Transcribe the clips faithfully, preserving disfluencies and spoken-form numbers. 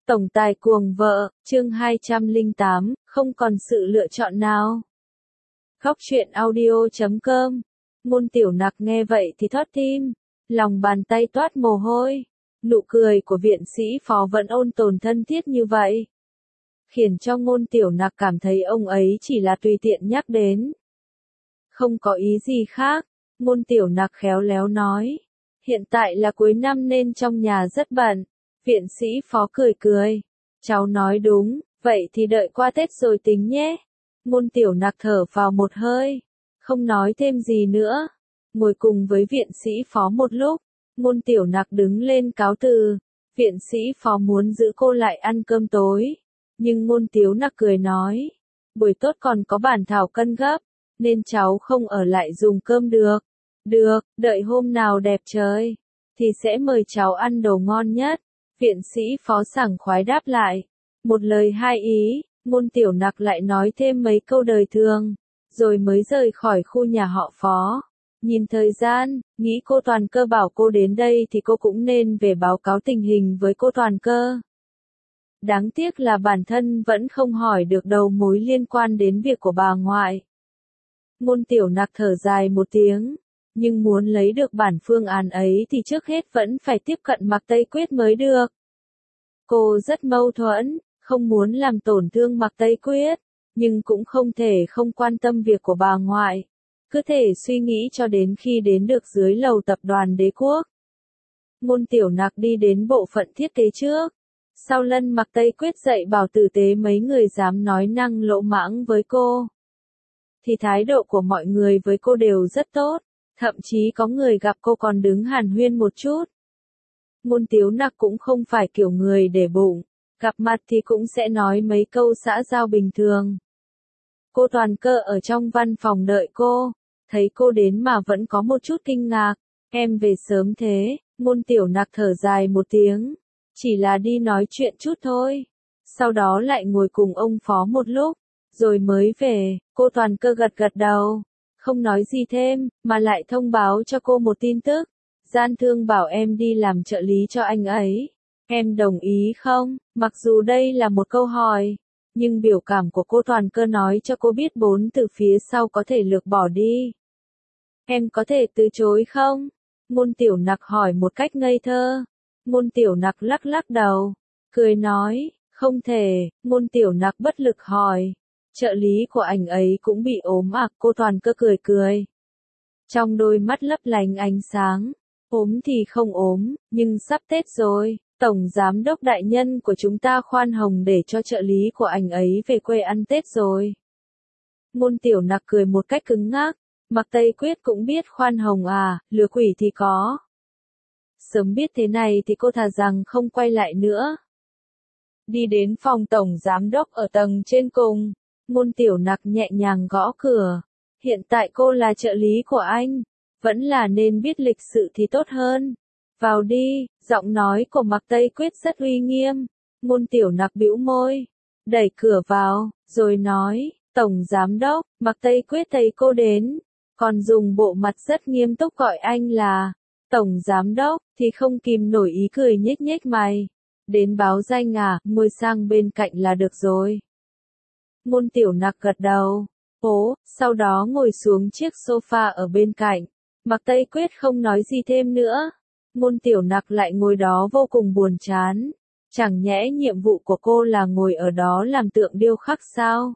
Tổng tài cuồng vợ, chương hai trăm lẻ tám, không còn sự lựa chọn nào. Góc truyện audio chấm com. Ngôn Tiểu Nặc nghe vậy thì thót tim, lòng bàn tay toát mồ hôi. Nụ cười của viện sĩ phó vẫn ôn tồn thân thiết như vậy, khiến cho Ngôn Tiểu Nặc cảm thấy ông ấy chỉ là tùy tiện nhắc đến, không có ý gì khác. Ngôn Tiểu Nặc khéo léo nói, hiện tại là cuối năm nên trong nhà rất bận. Viện sĩ phó cười cười, cháu nói đúng, vậy thì đợi qua Tết rồi tính nhé. Ngôn Tiểu Nặc thở vào một hơi, không nói thêm gì nữa. Ngồi cùng với viện sĩ phó một lúc, Ngôn Tiểu Nặc đứng lên cáo từ. Viện sĩ phó muốn giữ cô lại ăn cơm tối, nhưng Ngôn Tiểu Nặc cười nói, buổi tốt còn có bản thảo cân gấp, nên cháu không ở lại dùng cơm được. Được, đợi hôm nào đẹp trời, thì sẽ mời cháu ăn đồ ngon nhất. Viện sĩ phó sảng khoái đáp lại, một lời hai ý. Ngôn Tiểu Nặc lại nói thêm mấy câu đời thường, rồi mới rời khỏi khu nhà họ Phó. Nhìn thời gian, nghĩ cô Toàn Cơ bảo cô đến đây thì cô cũng nên về báo cáo tình hình với cô Toàn Cơ. Đáng tiếc là bản thân vẫn không hỏi được đầu mối liên quan đến việc của bà ngoại. Ngôn Tiểu Nặc thở dài một tiếng, nhưng muốn lấy được bản phương án ấy thì trước hết vẫn phải tiếp cận Mạc Tây Quyết mới được. Cô rất mâu thuẫn, không muốn làm tổn thương Mạc Tây Quyết, nhưng cũng không thể không quan tâm việc của bà ngoại. Cứ thể suy nghĩ cho đến khi đến được dưới lầu tập đoàn Đế Quốc. Ngôn Tiểu Nặc đi đến bộ phận thiết kế trước. Sau lần Mạc Tây Quyết dạy bảo tử tế mấy người dám nói năng lỗ mãng với cô, thì thái độ của mọi người với cô đều rất tốt. Thậm chí có người gặp cô còn đứng hàn huyên một chút. Ngôn Tiểu Nặc cũng không phải kiểu người để bụng, gặp mặt thì cũng sẽ nói mấy câu xã giao bình thường. Cô Toàn Cơ ở trong văn phòng đợi cô, thấy cô đến mà vẫn có một chút kinh ngạc. Em về sớm thế. Ngôn Tiểu Nặc thở dài một tiếng, chỉ là đi nói chuyện chút thôi. Sau đó lại ngồi cùng ông Phó một lúc, rồi mới về. Cô Toàn Cơ gật gật đầu, không nói gì thêm, mà lại thông báo cho cô một tin tức. Gian Thương bảo em đi làm trợ lý cho anh ấy. Em đồng ý không? Mặc dù đây là một câu hỏi, nhưng biểu cảm của cô Toàn Cơ nói cho cô biết bốn từ phía sau có thể lược bỏ đi. Em có thể từ chối không? Ngôn Tiểu Nặc hỏi một cách ngây thơ. Ngôn Tiểu Nặc lắc lắc đầu, cười nói, không thể. Ngôn Tiểu Nặc bất lực hỏi, trợ lý của anh ấy cũng bị ốm à? Cô Toàn Cơ cười cười, trong đôi mắt lấp lánh ánh sáng. Ốm thì không ốm, nhưng sắp Tết rồi, Tổng Giám đốc đại nhân của chúng ta khoan hồng để cho trợ lý của anh ấy về quê ăn Tết rồi. Ngôn Tiểu Nặc cười một cách cứng ngắc, Mạc Tây Quyết cũng biết khoan hồng à, lừa quỷ thì có. Sớm biết thế này thì cô thà rằng không quay lại nữa. Đi đến phòng Tổng Giám đốc ở tầng trên cùng, Ngôn Tiểu Nặc nhẹ nhàng gõ cửa. Hiện tại cô là trợ lý của anh, vẫn là nên biết lịch sự thì tốt hơn. Vào đi. Giọng nói của Mạc Tây Quyết rất uy nghiêm. Ngôn Tiểu Nặc bĩu môi, đẩy cửa vào, rồi nói, Tổng Giám đốc. Mạc Tây Quyết thấy cô đến, còn dùng bộ mặt rất nghiêm túc gọi anh là Tổng Giám đốc, thì không kìm nổi ý cười nhếch nhếch mày. Đến báo danh à, ngồi sang bên cạnh là được rồi. Ngôn Tiểu Nặc gật đầu, ố, sau đó ngồi xuống chiếc sofa ở bên cạnh. Mạc Tây Quyết không nói gì thêm nữa. Ngôn Tiểu Nặc lại ngồi đó vô cùng buồn chán. Chẳng nhẽ nhiệm vụ của cô là ngồi ở đó làm tượng điêu khắc sao?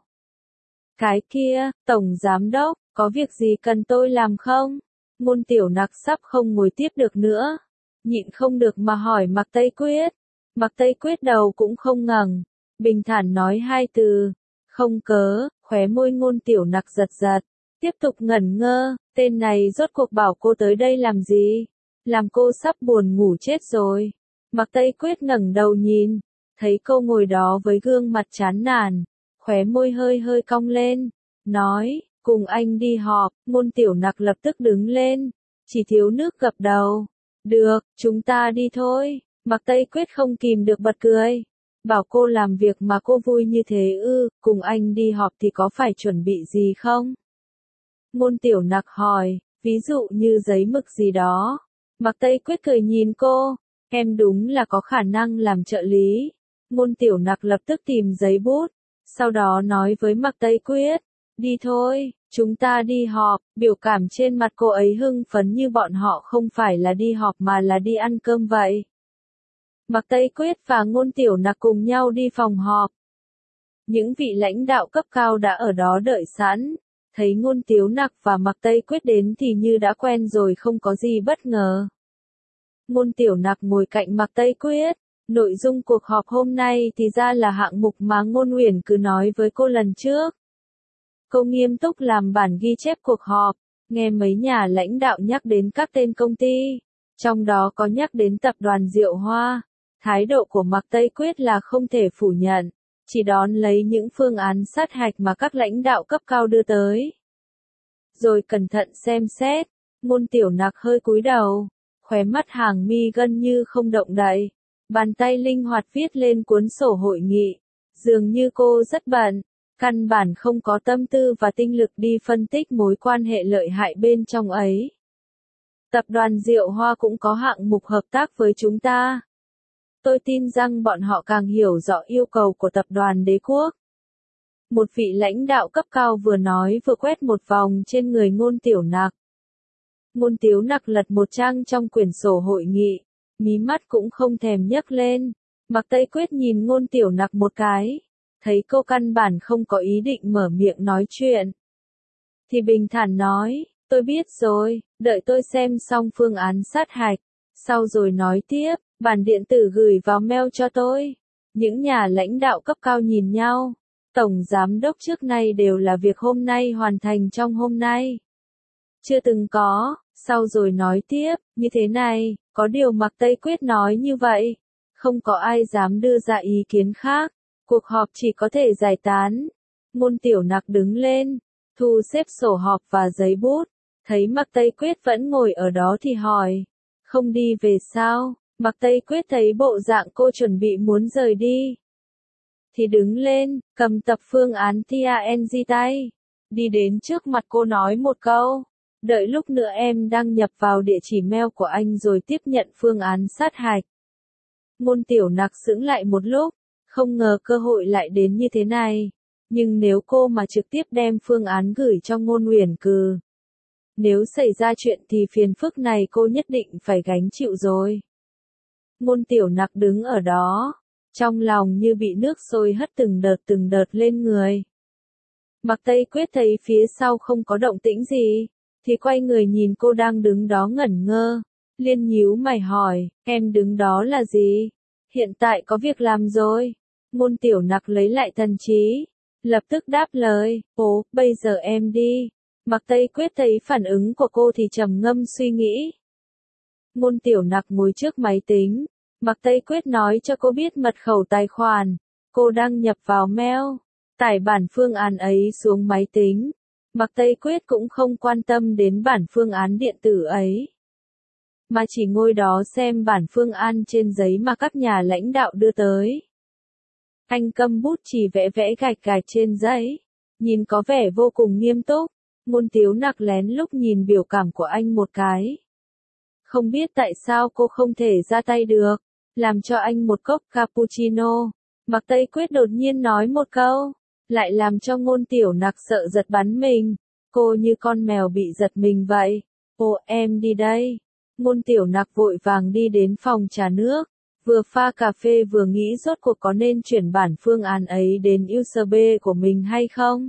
Cái kia, Tổng Giám đốc, có việc gì cần tôi làm không? Ngôn Tiểu Nặc sắp không ngồi tiếp được nữa, nhịn không được mà hỏi Mạc Tây Quyết. Mạc Tây Quyết đầu cũng không ngẩng, bình thản nói hai từ, không cớ. Khóe môi Ngôn Tiểu Nặc giật giật, tiếp tục ngẩn ngơ. Tên này rốt cuộc bảo cô tới đây làm gì? Làm cô sắp buồn ngủ chết rồi. Mạc Tây Quyết ngẩng đầu nhìn, thấy cô ngồi đó với gương mặt chán nản, khóe môi hơi hơi cong lên, nói, cùng anh đi họp. Ngôn Tiểu Nặc lập tức đứng lên, chỉ thiếu nước gập đầu. Được, chúng ta đi thôi. Mạc Tây Quyết không kìm được bật cười. Bảo cô làm việc mà cô vui như thế ư? Cùng anh đi họp thì có phải chuẩn bị gì không? Ngôn Tiểu Nặc hỏi, ví dụ như giấy mực gì đó. Mạc Tây Quyết cười nhìn cô, em đúng là có khả năng làm trợ lý. Ngôn Tiểu Nặc lập tức tìm giấy bút, sau đó nói với Mạc Tây Quyết, đi thôi, chúng ta đi họp, biểu cảm trên mặt cô ấy hưng phấn như bọn họ không phải là đi họp mà là đi ăn cơm vậy. Mạc Tây Quyết và Ngôn Tiểu Nặc cùng nhau đi phòng họp. Những vị lãnh đạo cấp cao đã ở đó đợi sẵn, thấy Ngôn Tiểu Nặc và Mạc Tây Quyết đến thì như đã quen rồi không có gì bất ngờ. Ngôn Tiểu Nặc ngồi cạnh Mạc Tây Quyết, nội dung cuộc họp hôm nay thì ra là hạng mục mà Ngôn Uyển cứ nói với cô lần trước. Cô nghiêm túc làm bản ghi chép cuộc họp, nghe mấy nhà lãnh đạo nhắc đến các tên công ty, trong đó có nhắc đến tập đoàn Diệu Hoa. Thái độ của Mạc Tây Quyết là không thể phủ nhận, chỉ đón lấy những phương án sát hạch mà các lãnh đạo cấp cao đưa tới. Rồi cẩn thận xem xét, Ngôn Tiểu Nặc hơi cúi đầu, khóe mắt hàng mi gần như không động đậy, bàn tay linh hoạt viết lên cuốn sổ hội nghị, dường như cô rất bận, căn bản không có tâm tư và tinh lực đi phân tích mối quan hệ lợi hại bên trong ấy. Tập đoàn Diệu Hoa cũng có hạng mục hợp tác với chúng ta. Tôi tin rằng bọn họ càng hiểu rõ yêu cầu của tập đoàn Đế Quốc. Một vị lãnh đạo cấp cao vừa nói vừa quét một vòng trên người Ngôn Tiểu Nặc. Ngôn Tiểu Nặc lật một trang trong quyển sổ hội nghị, mí mắt cũng không thèm nhấc lên. Mạc Tây Quyết nhìn Ngôn Tiểu Nặc một cái, thấy cô căn bản không có ý định mở miệng nói chuyện. Thì bình thản nói, tôi biết rồi, đợi tôi xem xong phương án sát hạch, sau rồi nói tiếp. Bản điện tử gửi vào mail cho tôi. Những nhà lãnh đạo cấp cao nhìn nhau. Tổng giám đốc trước nay đều là việc hôm nay hoàn thành trong hôm nay. Chưa từng có, sau rồi nói tiếp, như thế này, có điều Mạc Tây Quyết nói như vậy. Không có ai dám đưa ra ý kiến khác. Cuộc họp chỉ có thể giải tán. Ngôn Tiểu Nặc đứng lên, thu xếp sổ họp và giấy bút. Thấy Mạc Tây Quyết vẫn ngồi ở đó thì hỏi. Không đi về sao? Mạc Tây Quyết thấy bộ dạng cô chuẩn bị muốn rời đi. Thì đứng lên, cầm tập phương án tang tay. Đi đến trước mặt cô nói một câu. Đợi lúc nữa em đăng nhập vào địa chỉ mail của anh rồi tiếp nhận phương án sát hạch. Ngôn Tiểu Nặc sững lại một lúc, không ngờ cơ hội lại đến như thế này. Nhưng nếu cô mà trực tiếp đem phương án gửi cho Ngôn Uyển Cừ. Nếu xảy ra chuyện thì phiền phức này cô nhất định phải gánh chịu rồi. Ngôn Tiểu Nặc đứng ở đó, trong lòng như bị nước sôi hất từng đợt từng đợt lên người. Mạc Tây Quyết thấy phía sau không có động tĩnh gì, thì quay người nhìn cô đang đứng đó ngẩn ngơ, liên nhíu mày hỏi, em đứng đó là gì? Hiện tại có việc làm rồi. Ngôn Tiểu Nặc lấy lại thần trí, lập tức đáp lời, ồ, bây giờ em đi. Mạc Tây Quyết thấy phản ứng của cô thì trầm ngâm suy nghĩ. Ngôn Tiểu Nặc ngồi trước máy tính, Mạc Tây Quyết nói cho cô biết mật khẩu tài khoản, cô đăng nhập vào mail, tải bản phương án ấy xuống máy tính. Mạc Tây Quyết cũng không quan tâm đến bản phương án điện tử ấy, mà chỉ ngồi đó xem bản phương án trên giấy mà các nhà lãnh đạo đưa tới. Anh cầm bút chỉ vẽ vẽ gạch gạch trên giấy, nhìn có vẻ vô cùng nghiêm túc. Ngôn Tiểu Nặc lén lúc nhìn biểu cảm của anh một cái. Không biết tại sao cô không thể ra tay được, làm cho anh một cốc cappuccino. Mạc Tây Quyết đột nhiên nói một câu, lại làm cho Ngôn Tiểu Nặc sợ giật bắn mình. Cô như con mèo bị giật mình vậy. Ồ, em đi đây. Ngôn Tiểu Nặc vội vàng đi đến phòng trà nước, vừa pha cà phê vừa nghĩ rốt cuộc có nên chuyển bản phương án ấy đến u ét bê của mình hay không.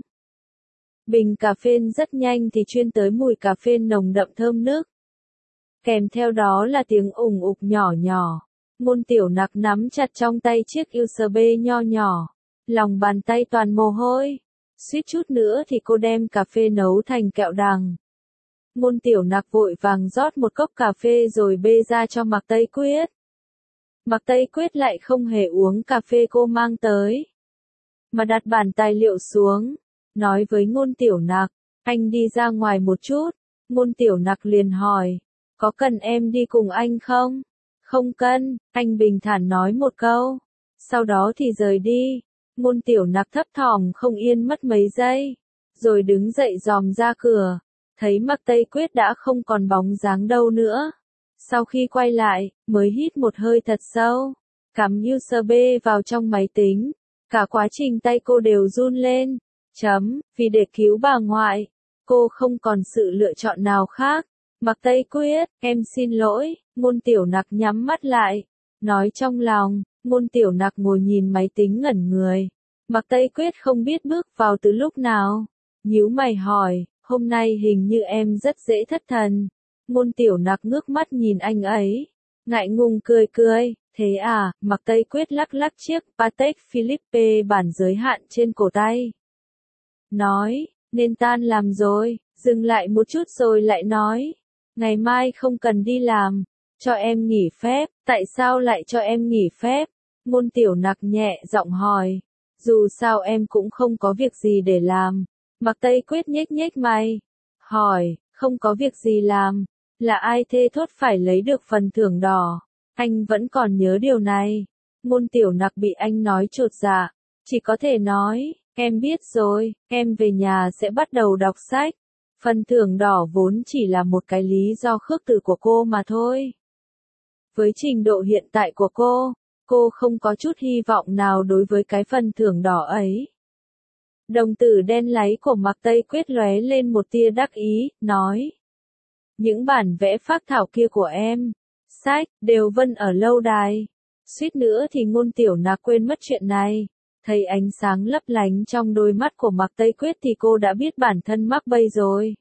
Bình cà phê rất nhanh thì chuyên tới mùi cà phê nồng đậm thơm nức. Kèm theo đó là tiếng ủng ục nhỏ nhỏ. Ngôn Tiểu Nặc nắm chặt trong tay chiếc u ét bê nho nhỏ. Lòng bàn tay toàn mồ hôi. Suýt chút nữa thì cô đem cà phê nấu thành kẹo đằng. Ngôn Tiểu Nặc vội vàng rót một cốc cà phê rồi bê ra cho Mạc Tây Quyết. Mạc Tây Quyết lại không hề uống cà phê cô mang tới, mà đặt bản tài liệu xuống, nói với Ngôn Tiểu Nặc, anh đi ra ngoài một chút. Ngôn Tiểu Nặc liền hỏi, có cần em đi cùng anh không? Không cần, anh bình thản nói một câu, sau đó thì rời đi. Ngôn Tiểu Nặc thấp thỏm không yên mất mấy giây, rồi đứng dậy dòm ra cửa, thấy Mạc Tây Quyết đã không còn bóng dáng đâu nữa. Sau khi quay lại, mới hít một hơi thật sâu, cắm u ét bê vào trong máy tính. Cả quá trình tay cô đều run lên. Chấm, vì để cứu bà ngoại, cô không còn sự lựa chọn nào khác. Mạc Tây Quyết, em xin lỗi, Ngôn Tiểu Nặc nhắm mắt lại, nói trong lòng. Ngôn Tiểu Nặc ngồi nhìn máy tính ngẩn người. Mạc Tây Quyết không biết bước vào từ lúc nào. Nhíu mày hỏi, hôm nay hình như em rất dễ thất thần. Ngôn Tiểu Nặc ngước mắt nhìn anh ấy, ngại ngùng cười cười, thế à, Mạc Tây Quyết lắc lắc chiếc Patek Philippe bản giới hạn trên cổ tay. Nói, nên tan làm rồi, dừng lại một chút rồi lại nói, ngày mai không cần đi làm, cho em nghỉ phép, tại sao lại cho em nghỉ phép? Ngôn Tiểu Nặc nhẹ giọng hỏi, dù sao em cũng không có việc gì để làm. Mạc Tây Quyết nhếch nhếch mày, hỏi, không có việc gì làm, là ai thê thốt phải lấy được phần thưởng đỏ, anh vẫn còn nhớ điều này. Ngôn Tiểu Nặc bị anh nói chột dạ, chỉ có thể nói, em biết rồi, em về nhà sẽ bắt đầu đọc sách. Phần thưởng đỏ vốn chỉ là một cái lý do khước từ của cô mà thôi. Với trình độ hiện tại của cô, cô không có chút hy vọng nào đối với cái phần thưởng đỏ ấy. Đồng tử đen láy của Mạc Tây Quyết lóe lên một tia đắc ý, nói. Những bản vẽ phác thảo kia của em, sách, đều vân ở lâu đài. Suýt nữa thì Ngôn Tiểu Nặc quên mất chuyện này. Thấy ánh sáng lấp lánh trong đôi mắt của Mạc Tây Quyết thì cô đã biết bản thân mắc bẫy rồi.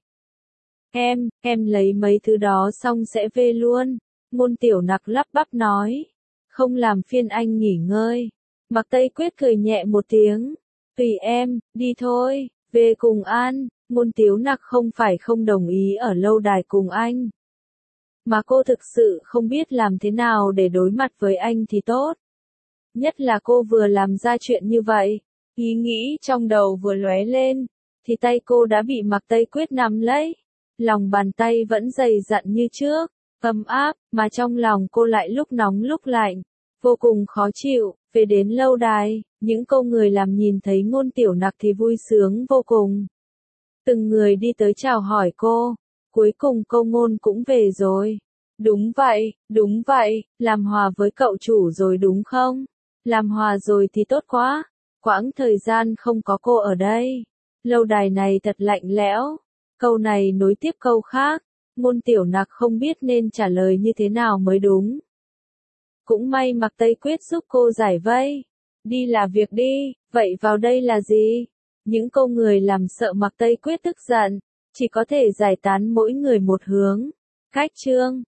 Em, em lấy mấy thứ đó xong sẽ về luôn. Ngôn Tiểu Nặc lắp bắp nói. Không làm phiền anh nghỉ ngơi. Mạc Tây Quyết cười nhẹ một tiếng. Tùy em, đi thôi, về cùng An. Ngôn Tiểu Nặc không phải không đồng ý ở lâu đài cùng anh. Mà cô thực sự không biết làm thế nào để đối mặt với anh thì tốt. Nhất là cô vừa làm ra chuyện như vậy. Ý nghĩ trong đầu vừa lóe lên, thì tay cô đã bị Mạc Tây Quyết nắm lấy. Lòng bàn tay vẫn dày dặn như trước, ấm áp, mà trong lòng cô lại lúc nóng lúc lạnh. Vô cùng khó chịu, về đến lâu đài, những cô người làm nhìn thấy Ngôn Tiểu Nặc thì vui sướng vô cùng. Từng người đi tới chào hỏi cô, cuối cùng cô Ngôn cũng về rồi. Đúng vậy, đúng vậy, làm hòa với cậu chủ rồi đúng không? Làm hòa rồi thì tốt quá, quãng thời gian không có cô ở đây. Lâu đài này thật lạnh lẽo. Câu này nối tiếp câu khác, Ngôn Tiểu Nặc không biết nên trả lời như thế nào mới đúng. Cũng may Mạc Tây Quyết giúp cô giải vây. Đi là việc đi, vậy vào đây là gì? Những câu người làm sợ Mạc Tây Quyết tức giận, chỉ có thể giải tán mỗi người một hướng. Cách chương